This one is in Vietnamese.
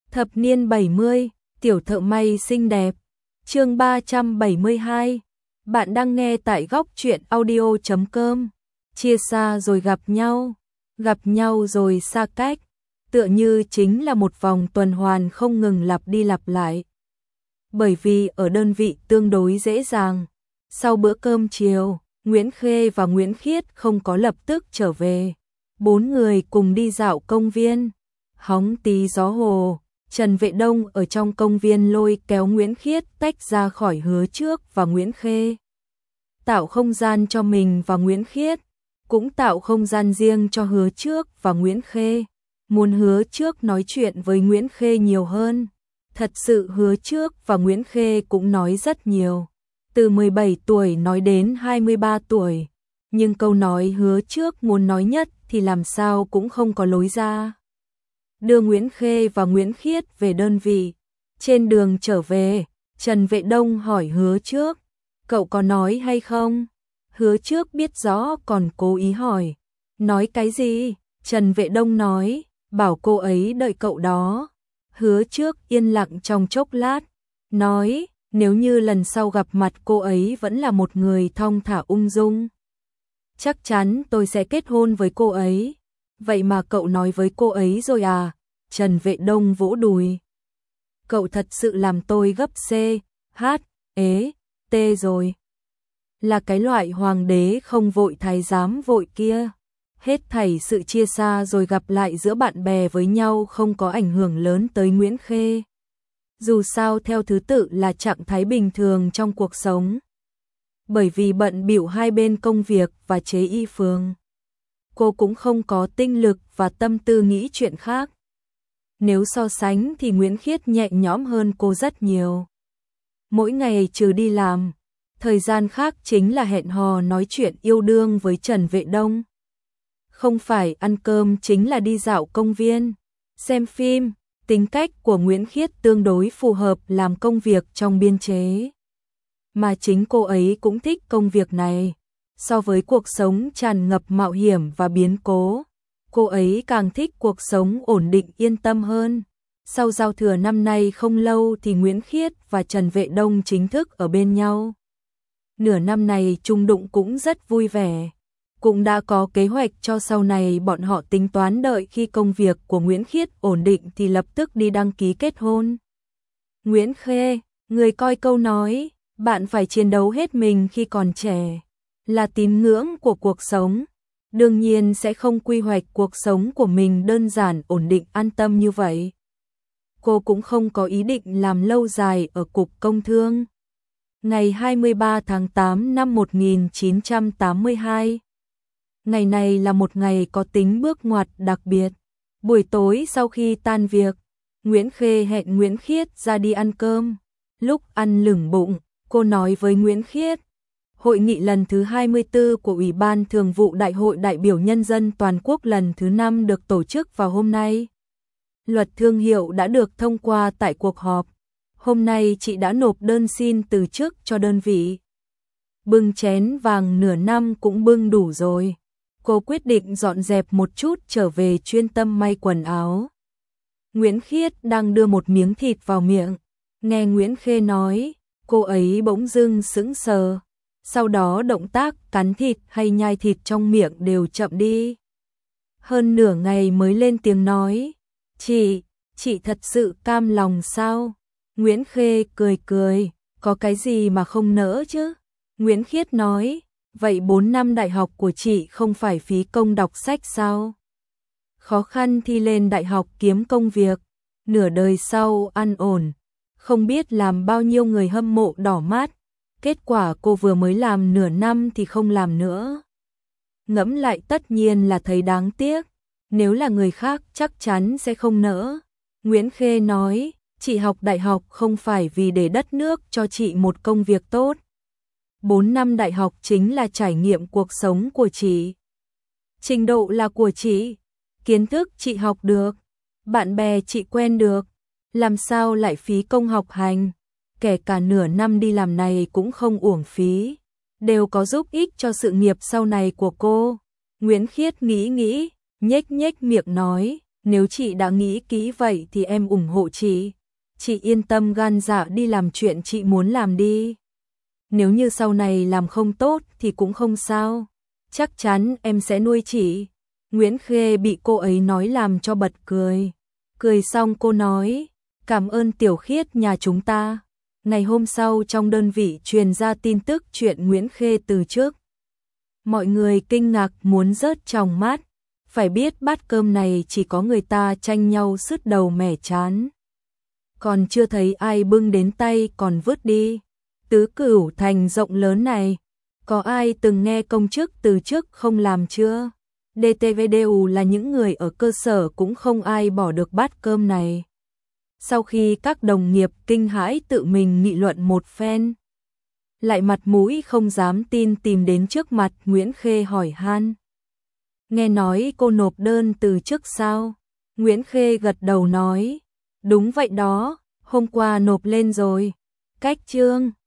Thập niên 70, tiểu thợ may xinh đẹp. Chương 372. Bạn đang nghe tại góc truyện audio.com. Chia xa rồi gặp nhau rồi xa cách, tựa như chính là một vòng tuần hoàn không ngừng lặp đi lặp lại. Bởi vì ở đơn vị tương đối dễ dàng, sau bữa cơm chiều, Nguyễn Khê và Nguyễn Khiết không có lập tức trở về. Bốn người cùng đi dạo công viên, hóng tí gió hồ. Trần Vệ Đông ở trong công viên lôi kéo Nguyễn Khiết tách ra khỏi Hứa Trước và Nguyễn Khê. Tạo không gian cho mình và Nguyễn Khiết, cũng tạo không gian riêng cho Hứa Trước và Nguyễn Khê. Muốn Hứa Trước nói chuyện với Nguyễn Khê nhiều hơn. Thật sự Hứa Trước và Nguyễn Khê cũng nói rất nhiều. Từ 17 tuổi nói đến 23 tuổi. Nhưng câu nói Hứa Trước muốn nói nhất thì làm sao cũng không có lối ra. Đưa Nguyễn Khê và Nguyễn Khiết về đơn vị. Trên đường trở về, Trần Vệ Đông hỏi Hứa Trước, cậu có nói hay không? Hứa Trước biết rõ còn cố ý hỏi. Nói cái gì? Trần Vệ Đông nói, bảo cô ấy đợi cậu đó. Hứa Trước yên lặng trong chốc lát, nói, nếu như lần sau gặp mặt cô ấy vẫn là một người thong thả ung dung, chắc chắn tôi sẽ kết hôn với cô ấy. Vậy mà cậu nói với cô ấy rồi à? Trần Vệ Đông vỗ đùi. Cậu thật sự làm tôi gấp C, H, ế, T rồi. Là cái loại hoàng đế không vội thái giám vội kia. Hết thảy sự chia xa rồi gặp lại giữa bạn bè với nhau không có ảnh hưởng lớn tới Nguyễn Khê. Dù sao theo thứ tự là trạng thái bình thường trong cuộc sống. Bởi vì bận bịu hai bên công việc và chế y phường, cô cũng không có tinh lực và tâm tư nghĩ chuyện khác. Nếu so sánh thì Nguyễn Khiết nhẹ nhõm hơn cô rất nhiều. Mỗi ngày trừ đi làm, thời gian khác chính là hẹn hò nói chuyện yêu đương với Trần Vệ Đông. Không phải ăn cơm chính là đi dạo công viên, xem phim. Tính cách của Nguyễn Khiết tương đối phù hợp làm công việc trong biên chế. Mà chính cô ấy cũng thích công việc này. So với cuộc sống tràn ngập mạo hiểm và biến cố, cô ấy càng thích cuộc sống ổn định yên tâm hơn. Sau giao thừa năm nay không lâu thì Nguyễn Khiết và Trần Vệ Đông chính thức ở bên nhau. Nửa năm này chung đụng cũng rất vui vẻ. Cũng đã có kế hoạch cho sau này, bọn họ tính toán đợi khi công việc của Nguyễn Khiết ổn định thì lập tức đi đăng ký kết hôn. Nguyễn Khê, người coi câu nói, bạn phải chiến đấu hết mình khi còn trẻ, là tín ngưỡng của cuộc sống. Đương nhiên sẽ không quy hoạch cuộc sống của mình đơn giản ổn định an tâm như vậy. Cô cũng không có ý định làm lâu dài ở Cục Công Thương. Ngày 23 tháng 8 năm 1982. Ngày này là một ngày có tính bước ngoặt đặc biệt. Buổi tối sau khi tan việc, Nguyễn Khê hẹn Nguyễn Khiết ra đi ăn cơm. Lúc ăn lửng bụng, cô nói với Nguyễn Khiết, hội nghị lần thứ 24 của Ủy ban Thường vụ Đại hội đại biểu Nhân dân Toàn quốc lần thứ 5 được tổ chức vào hôm nay. Luật thương hiệu đã được thông qua tại cuộc họp. Hôm nay chị đã nộp đơn xin từ chức cho đơn vị. Bưng chén vàng nửa năm cũng bưng đủ rồi. Cô quyết định dọn dẹp một chút trở về chuyên tâm may quần áo. Nguyễn Khiết đang đưa một miếng thịt vào miệng. Nghe Nguyễn Khê nói, cô ấy bỗng dưng sững sờ. Sau đó động tác cắn thịt hay nhai thịt trong miệng đều chậm đi. Hơn nửa ngày mới lên tiếng nói, chị thật sự cam lòng sao? Nguyễn Khê cười cười, có cái gì mà không nỡ chứ? Nguyễn Khiết nói, vậy 4 năm đại học của chị không phải phí công đọc sách sao? Khó khăn thi lên đại học kiếm công việc, nửa đời sau ăn ổn, không biết làm bao nhiêu người hâm mộ đỏ mắt. Kết quả cô vừa mới làm nửa năm thì không làm nữa. Ngẫm lại tất nhiên là thấy đáng tiếc, nếu là người khác chắc chắn sẽ không nỡ. Nguyễn Khê nói, chị học đại học không phải vì để đất nước cho chị một công việc tốt. 4 năm đại học chính là trải nghiệm cuộc sống của chị. Trình độ là của chị, kiến thức chị học được, bạn bè chị quen được, làm sao lại phí công học hành? Kể cả nửa năm đi làm này cũng không uổng phí, đều có giúp ích cho sự nghiệp sau này của cô. Nguyễn Khiết nghĩ, nhếch miệng nói, Nếu chị đã nghĩ kỹ vậy thì em ủng hộ chị. Chị yên tâm gan dạ đi làm chuyện chị muốn làm đi. Nếu như sau này làm không tốt thì cũng không sao. Chắc chắn em sẽ nuôi chị. Nguyễn Khê bị cô ấy nói làm cho bật cười. Cười xong cô nói, cảm ơn Tiểu Khiết nhà chúng ta. Ngày hôm sau trong đơn vị truyền ra tin tức chuyện Nguyễn Khê từ chức. Mọi người kinh ngạc muốn rớt tròng mắt. Phải biết bát cơm này chỉ có người ta tranh nhau sứt đầu mẻ chán. Còn chưa thấy ai bưng đến tay còn vứt đi. Tứ Cửu Thành rộng lớn này, có ai từng nghe công chức từ chức không làm chưa? DTVDU là những người ở cơ sở cũng không ai bỏ được bát cơm này. Sau khi các đồng nghiệp kinh hãi tự mình nghị luận một phen, lại mặt mũi không dám tin tìm đến trước mặt Nguyễn Khê hỏi han. Nghe nói cô nộp đơn từ chức sao? Nguyễn Khê gật đầu nói, đúng vậy đó, hôm qua nộp lên rồi. Cách chương